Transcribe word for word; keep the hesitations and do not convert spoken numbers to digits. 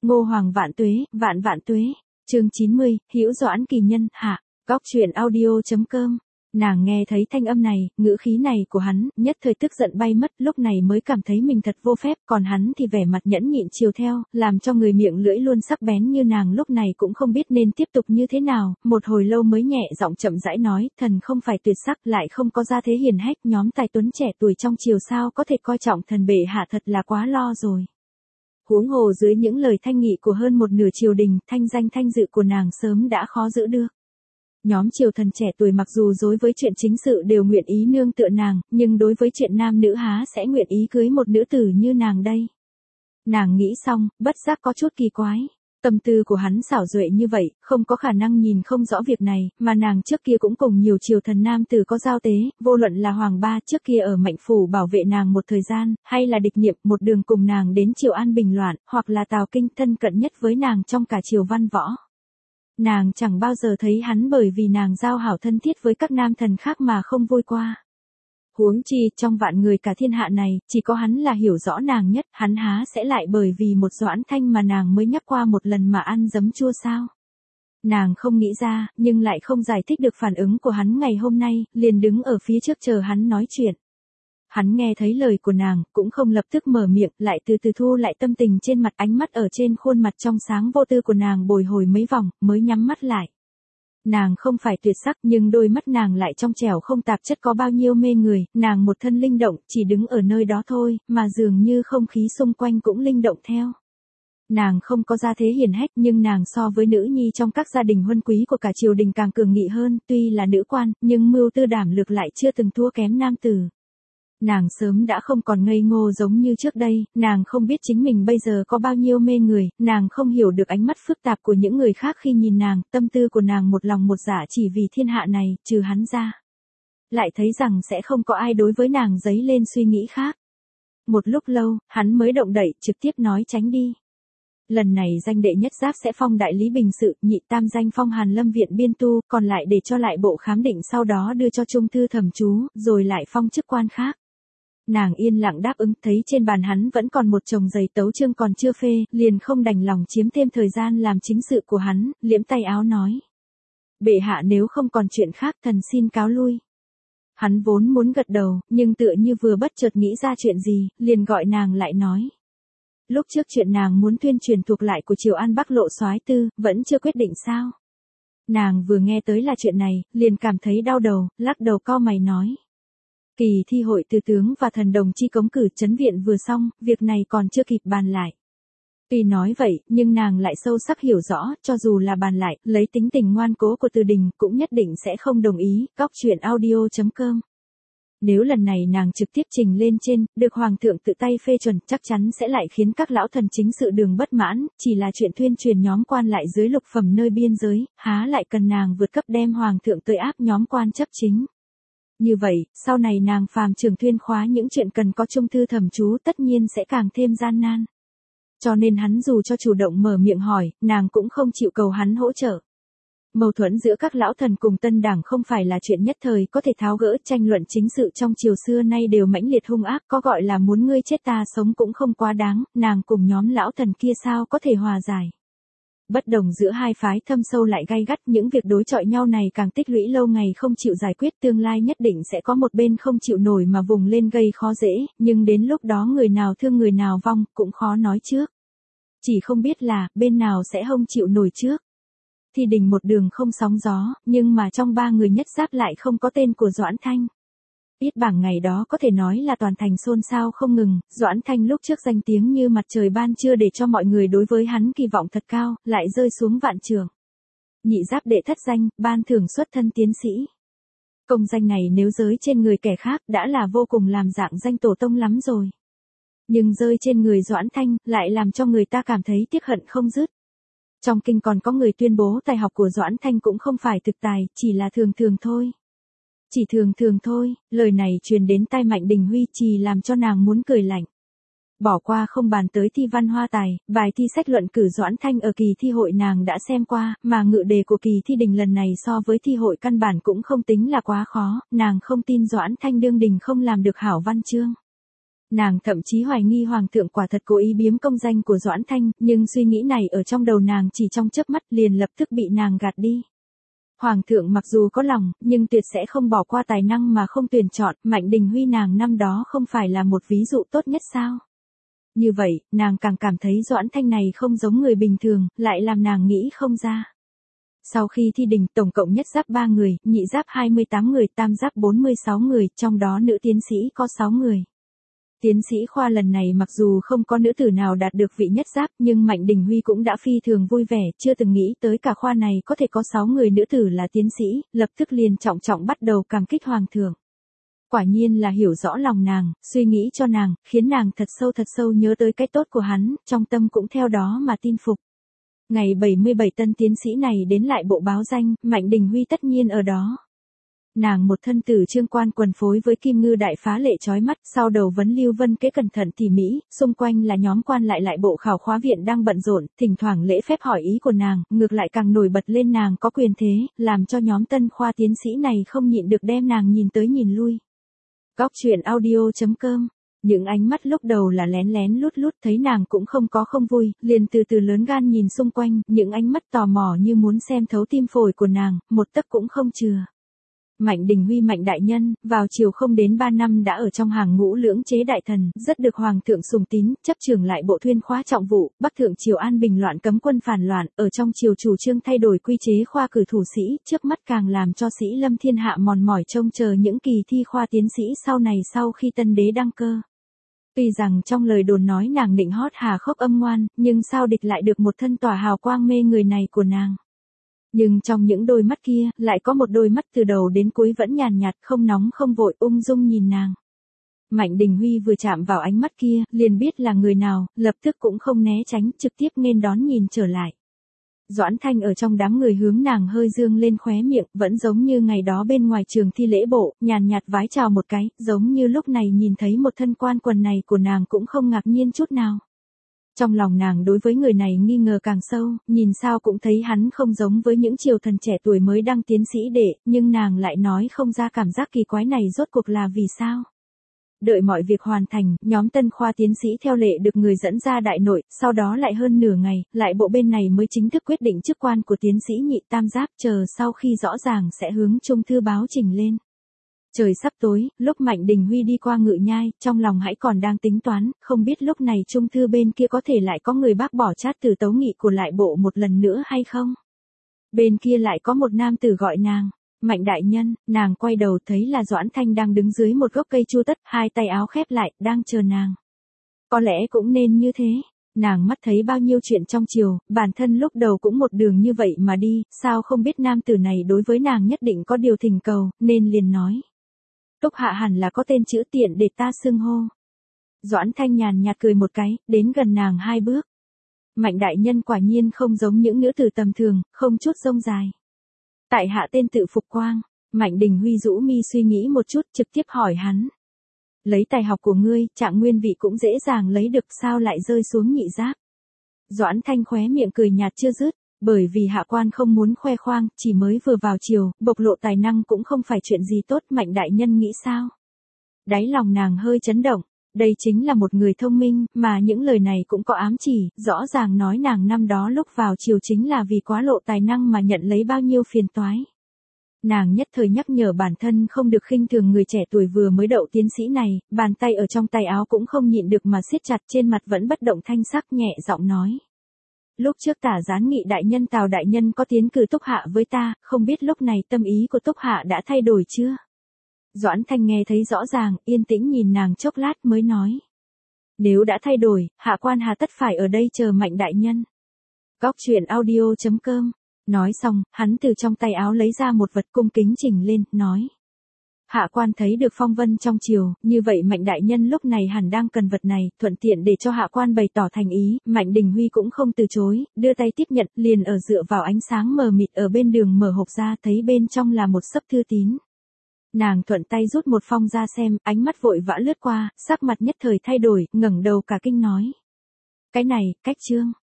Ngô Hoàng vạn tuế, vạn vạn tuế. Chương chín mươi, Hữu Doãn kỳ nhân, hạ. Góc truyện audio.com. Nàng nghe thấy thanh âm này, ngữ khí này của hắn, nhất thời tức giận bay mất, lúc này mới cảm thấy mình thật vô phép, còn hắn thì vẻ mặt nhẫn nhịn chiều theo, làm cho người miệng lưỡi luôn sắc bén như nàng lúc này cũng không biết nên tiếp tục như thế nào, một hồi lâu mới nhẹ giọng chậm rãi nói, thần không phải tuyệt sắc lại không có gia thế hiền hách, nhóm tài tuấn trẻ tuổi trong triều sao có thể coi trọng thần bệ hạ thật là quá lo rồi. Huống hồ dưới những lời thanh nghị của hơn một nửa triều đình, thanh danh thanh dự của nàng sớm đã khó giữ được. Nhóm triều thần trẻ tuổi mặc dù đối với chuyện chính sự đều nguyện ý nương tựa nàng, nhưng đối với chuyện nam nữ há sẽ nguyện ý cưới một nữ tử như nàng đây. Nàng nghĩ xong, bất giác có chút kỳ quái. Tâm tư của hắn xảo duệ như vậy, không có khả năng nhìn không rõ việc này, mà nàng trước kia cũng cùng nhiều triều thần nam tử có giao tế, vô luận là Hoàng Ba trước kia ở Mạnh Phủ bảo vệ nàng một thời gian, hay là địch nhiệm một đường cùng nàng đến triều An Bình loạn, hoặc là Tào Kinh thân cận nhất với nàng trong cả triều văn võ. Nàng chẳng bao giờ thấy hắn bởi vì nàng giao hảo thân thiết với các nam thần khác mà không vui qua. Huống chi, trong vạn người cả thiên hạ này, chỉ có hắn là hiểu rõ nàng nhất, hắn há sẽ lại bởi vì một Doãn Thanh mà nàng mới nhắc qua một lần mà ăn giấm chua sao. Nàng không nghĩ ra, nhưng lại không giải thích được phản ứng của hắn ngày hôm nay, liền đứng ở phía trước chờ hắn nói chuyện. Hắn nghe thấy lời của nàng, cũng không lập tức mở miệng, lại từ từ thu lại tâm tình trên mặt, ánh mắt ở trên khuôn mặt trong sáng vô tư của nàng bồi hồi mấy vòng, mới nhắm mắt lại. Nàng không phải tuyệt sắc nhưng đôi mắt nàng lại trong trẻo không tạp chất có bao nhiêu mê người, nàng một thân linh động, chỉ đứng ở nơi đó thôi, mà dường như không khí xung quanh cũng linh động theo. Nàng không có gia thế hiển hách nhưng nàng so với nữ nhi trong các gia đình huân quý của cả triều đình càng cường nghị hơn, tuy là nữ quan, nhưng mưu tư đảm lược lại chưa từng thua kém nam tử. Nàng sớm đã không còn ngây ngô giống như trước đây, nàng không biết chính mình bây giờ có bao nhiêu mê người, nàng không hiểu được ánh mắt phức tạp của những người khác khi nhìn nàng, tâm tư của nàng một lòng một dạ chỉ vì thiên hạ này, trừ hắn ra. Lại thấy rằng sẽ không có ai đối với nàng dấy lên suy nghĩ khác. Một lúc lâu, hắn mới động đậy, trực tiếp nói tránh đi. Lần này danh đệ nhất giáp sẽ phong đại lý bình sự, nhị tam danh phong Hàn Lâm viện biên tu, còn lại để cho lại bộ khám định sau đó đưa cho trung thư thẩm chú, rồi lại phong chức quan khác. Nàng yên lặng đáp ứng, thấy trên bàn hắn vẫn còn một chồng giấy tấu chương còn chưa phê, liền không đành lòng chiếm thêm thời gian làm chính sự của hắn, liễm tay áo nói. Bệ hạ nếu không còn chuyện khác thần xin cáo lui. Hắn vốn muốn gật đầu, nhưng tựa như vừa bất chợt nghĩ ra chuyện gì, liền gọi nàng lại nói. Lúc trước chuyện nàng muốn tuyên truyền thuộc lại của Triều An Bắc Lộ soái tư, vẫn chưa quyết định sao? Nàng vừa nghe tới là chuyện này, liền cảm thấy đau đầu, lắc đầu cau mày nói. Kỳ thi hội tư tướng và thần đồng chi cống cử trấn viện vừa xong, việc này còn chưa kịp bàn lại. Tuy nói vậy, nhưng nàng lại sâu sắc hiểu rõ, cho dù là bàn lại, lấy tính tình ngoan cố của Từ Đình, cũng nhất định sẽ không đồng ý, góc truyện audio.com. Nếu lần này nàng trực tiếp trình lên trên, được Hoàng thượng tự tay phê chuẩn, chắc chắn sẽ lại khiến các lão thần chính sự đường bất mãn, chỉ là chuyện tuyên truyền nhóm quan lại dưới lục phẩm nơi biên giới, há lại cần nàng vượt cấp đem Hoàng thượng tới áp nhóm quan chấp chính. Như vậy, sau này nàng phàm trường tuyên khóa những chuyện cần có trung thư thẩm chú tất nhiên sẽ càng thêm gian nan. Cho nên hắn dù cho chủ động mở miệng hỏi, nàng cũng không chịu cầu hắn hỗ trợ. Mâu thuẫn giữa các lão thần cùng tân đảng không phải là chuyện nhất thời có thể tháo gỡ, tranh luận chính sự trong triều xưa nay đều mãnh liệt hung ác, có gọi là muốn ngươi chết ta sống cũng không quá đáng, nàng cùng nhóm lão thần kia sao có thể hòa giải. Bất đồng giữa hai phái thâm sâu lại gay gắt, những việc đối chọi nhau này càng tích lũy lâu ngày không chịu giải quyết, tương lai nhất định sẽ có một bên không chịu nổi mà vùng lên gây khó dễ, nhưng đến lúc đó người nào thương người nào vong, cũng khó nói trước. Chỉ không biết là, bên nào sẽ không chịu nổi trước. Thì đình một đường không sóng gió, nhưng mà trong ba người nhất giáp lại không có tên của Doãn Thanh. Ít bảng ngày đó có thể nói là toàn thành xôn xao không ngừng, Doãn Thanh lúc trước danh tiếng như mặt trời ban trưa để cho mọi người đối với hắn kỳ vọng thật cao, lại rơi xuống vạn trường. Nhị giáp đệ thất danh, ban thưởng xuất thân tiến sĩ. Công danh này nếu giới trên người kẻ khác đã là vô cùng làm dạng danh tổ tông lắm rồi. Nhưng rơi trên người Doãn Thanh lại làm cho người ta cảm thấy tiếc hận không dứt. Trong kinh còn có người tuyên bố tài học của Doãn Thanh cũng không phải thực tài, chỉ là thường thường thôi. Chỉ thường thường thôi, lời này truyền đến tai Mạnh Đình Huy chỉ làm cho nàng muốn cười lạnh. Bỏ qua không bàn tới thi văn hoa tài, bài thi sách luận cử Doãn Thanh ở kỳ thi hội nàng đã xem qua, mà ngự đề của kỳ thi đình lần này so với thi hội căn bản cũng không tính là quá khó, nàng không tin Doãn Thanh đương đình không làm được hảo văn chương. Nàng thậm chí hoài nghi hoàng thượng quả thật cố ý biếm công danh của Doãn Thanh, nhưng suy nghĩ này ở trong đầu nàng chỉ trong chớp mắt liền lập tức bị nàng gạt đi. Hoàng thượng mặc dù có lòng, nhưng tuyệt sẽ không bỏ qua tài năng mà không tuyển chọn, Mạnh Đình Huy nàng năm đó không phải là một ví dụ tốt nhất sao? Như vậy, nàng càng cảm thấy Doãn Thanh này không giống người bình thường, lại làm nàng nghĩ không ra. Sau khi thi đình, tổng cộng nhất giáp ba người, nhị giáp hai mươi tám người, tam giáp bốn mươi sáu người, trong đó nữ tiến sĩ có sáu người. Tiến sĩ khoa lần này mặc dù không có nữ tử nào đạt được vị nhất giáp, nhưng Mạnh Đình Huy cũng đã phi thường vui vẻ, chưa từng nghĩ tới cả khoa này có thể có sáu người nữ tử là tiến sĩ, lập tức liền trọng trọng bắt đầu cảm kích hoàng thượng. Quả nhiên là hiểu rõ lòng nàng, suy nghĩ cho nàng, khiến nàng thật sâu thật sâu nhớ tới cái tốt của hắn, trong tâm cũng theo đó mà tin phục. Ngày bảy mươi bảy tân tiến sĩ này đến lại bộ báo danh, Mạnh Đình Huy tất nhiên ở đó. Nàng một thân tử trương quan quần phối với kim ngư đại phá lệ chói mắt, sau đầu vấn lưu vân kế cẩn thận tỉ mỉ, xung quanh là nhóm quan lại lại bộ khảo khóa viện đang bận rộn, thỉnh thoảng lễ phép hỏi ý của nàng, ngược lại càng nổi bật lên nàng có quyền thế, làm cho nhóm tân khoa tiến sĩ này không nhịn được đem nàng nhìn tới nhìn lui. Góc truyện audio chấm com. Những ánh mắt lúc đầu là lén lén lút lút, thấy nàng cũng không có không vui, liền từ từ lớn gan nhìn xung quanh, những ánh mắt tò mò như muốn xem thấu tim phổi của nàng, một tấc cũng không chừa. Mạnh Đình Huy Mạnh đại nhân, vào chiều không đến ba năm đã ở trong hàng ngũ lưỡng chế đại thần, rất được hoàng thượng sùng tín, chấp trưởng lại bộ thuyên khóa trọng vụ, Bắc thượng triều an bình loạn cấm quân phản loạn, ở trong triều chủ trương thay đổi quy chế khoa cử thủ sĩ, trước mắt càng làm cho sĩ lâm thiên hạ mòn mỏi trông chờ những kỳ thi khoa tiến sĩ sau này sau khi tân đế đăng cơ. Tuy rằng trong lời đồn nói nàng nịnh hót hà khốc âm ngoan, nhưng sao địch lại được một thân tỏa hào quang mê người này của nàng. Nhưng trong những đôi mắt kia, lại có một đôi mắt từ đầu đến cuối vẫn nhàn nhạt, không nóng không vội, ung dung nhìn nàng. Mạnh Đình Huy vừa chạm vào ánh mắt kia, liền biết là người nào, lập tức cũng không né tránh, trực tiếp nghênh đón nhìn trở lại. Doãn Thanh ở trong đám người hướng nàng hơi dương lên khóe miệng, vẫn giống như ngày đó bên ngoài trường thi lễ bộ, nhàn nhạt vái chào một cái, giống như lúc này nhìn thấy một thân quan quần này của nàng cũng không ngạc nhiên chút nào. Trong lòng nàng đối với người này nghi ngờ càng sâu, nhìn sao cũng thấy hắn không giống với những triều thần trẻ tuổi mới đăng tiến sĩ đệ, nhưng nàng lại nói không ra cảm giác kỳ quái này rốt cuộc là vì sao. Đợi mọi việc hoàn thành, nhóm tân khoa tiến sĩ theo lệ được người dẫn ra đại nội, sau đó lại hơn nửa ngày, lại bộ bên này mới chính thức quyết định chức quan của tiến sĩ nhị tam giáp, chờ sau khi rõ ràng sẽ hướng trung thư báo trình lên. Trời sắp tối, lúc Mạnh Đình Huy đi qua Ngự Nhai, trong lòng hãy còn đang tính toán, không biết lúc này trung thư bên kia có thể lại có người bác bỏ chát từ tấu nghị của lại bộ một lần nữa hay không? Bên kia lại có một nam tử gọi nàng. Mạnh đại nhân, nàng quay đầu thấy là Doãn Thanh đang đứng dưới một gốc cây chu tất, hai tay áo khép lại, đang chờ nàng. Có lẽ cũng nên như thế. Nàng mắt thấy bao nhiêu chuyện trong triều, bản thân lúc đầu cũng một đường như vậy mà đi, sao không biết nam tử này đối với nàng nhất định có điều thỉnh cầu, nên liền nói. Túc hạ hẳn là có tên chữ tiện để ta xưng hô. Doãn Thanh nhàn nhạt cười một cái, đến gần nàng hai bước. Mạnh đại nhân quả nhiên không giống những nữ tử tầm thường, không chút rông dài. Tại hạ tên tự Phục Quang. Mạnh Đình Huy rũ mi suy nghĩ một chút, trực tiếp hỏi hắn. Lấy tài học của ngươi, trạng nguyên vị cũng dễ dàng lấy được, sao lại rơi xuống nhị giáp. Doãn Thanh khóe miệng cười nhạt chưa dứt, bởi vì hạ quan không muốn khoe khoang, chỉ mới vừa vào triều, bộc lộ tài năng cũng không phải chuyện gì tốt, Mạnh đại nhân nghĩ sao? Đáy lòng nàng hơi chấn động, đây chính là một người thông minh, mà những lời này cũng có ám chỉ, rõ ràng nói nàng năm đó lúc vào triều chính là vì quá lộ tài năng mà nhận lấy bao nhiêu phiền toái. Nàng nhất thời nhắc nhở bản thân không được khinh thường người trẻ tuổi vừa mới đậu tiến sĩ này, bàn tay ở trong tay áo cũng không nhịn được mà siết chặt, trên mặt vẫn bất động thanh sắc, nhẹ giọng nói. Lúc trước Tả Gián Nghị đại nhân Tào đại nhân có tiến cử Túc hạ với ta, không biết lúc này tâm ý của Túc hạ đã thay đổi chưa? Doãn Thanh nghe thấy rõ ràng, yên tĩnh nhìn nàng chốc lát mới nói. Nếu đã thay đổi, hạ quan hà tất phải ở đây chờ Mạnh đại nhân. Góc truyện audio chấm com. Nói xong, hắn từ trong tay áo lấy ra một vật cung kính chỉnh lên, nói. Hạ quan thấy được phong vân trong triều, như vậy Mạnh đại nhân lúc này hẳn đang cần vật này, thuận tiện để cho hạ quan bày tỏ thành ý, Mạnh Đình Huy cũng không từ chối, đưa tay tiếp nhận, liền ở dựa vào ánh sáng mờ mịt ở bên đường mở hộp ra, thấy bên trong là một xấp thư tín. Nàng thuận tay rút một phong ra xem, ánh mắt vội vã lướt qua, sắc mặt nhất thời thay đổi, ngẩng đầu cả kinh nói. Cái này, cách chương.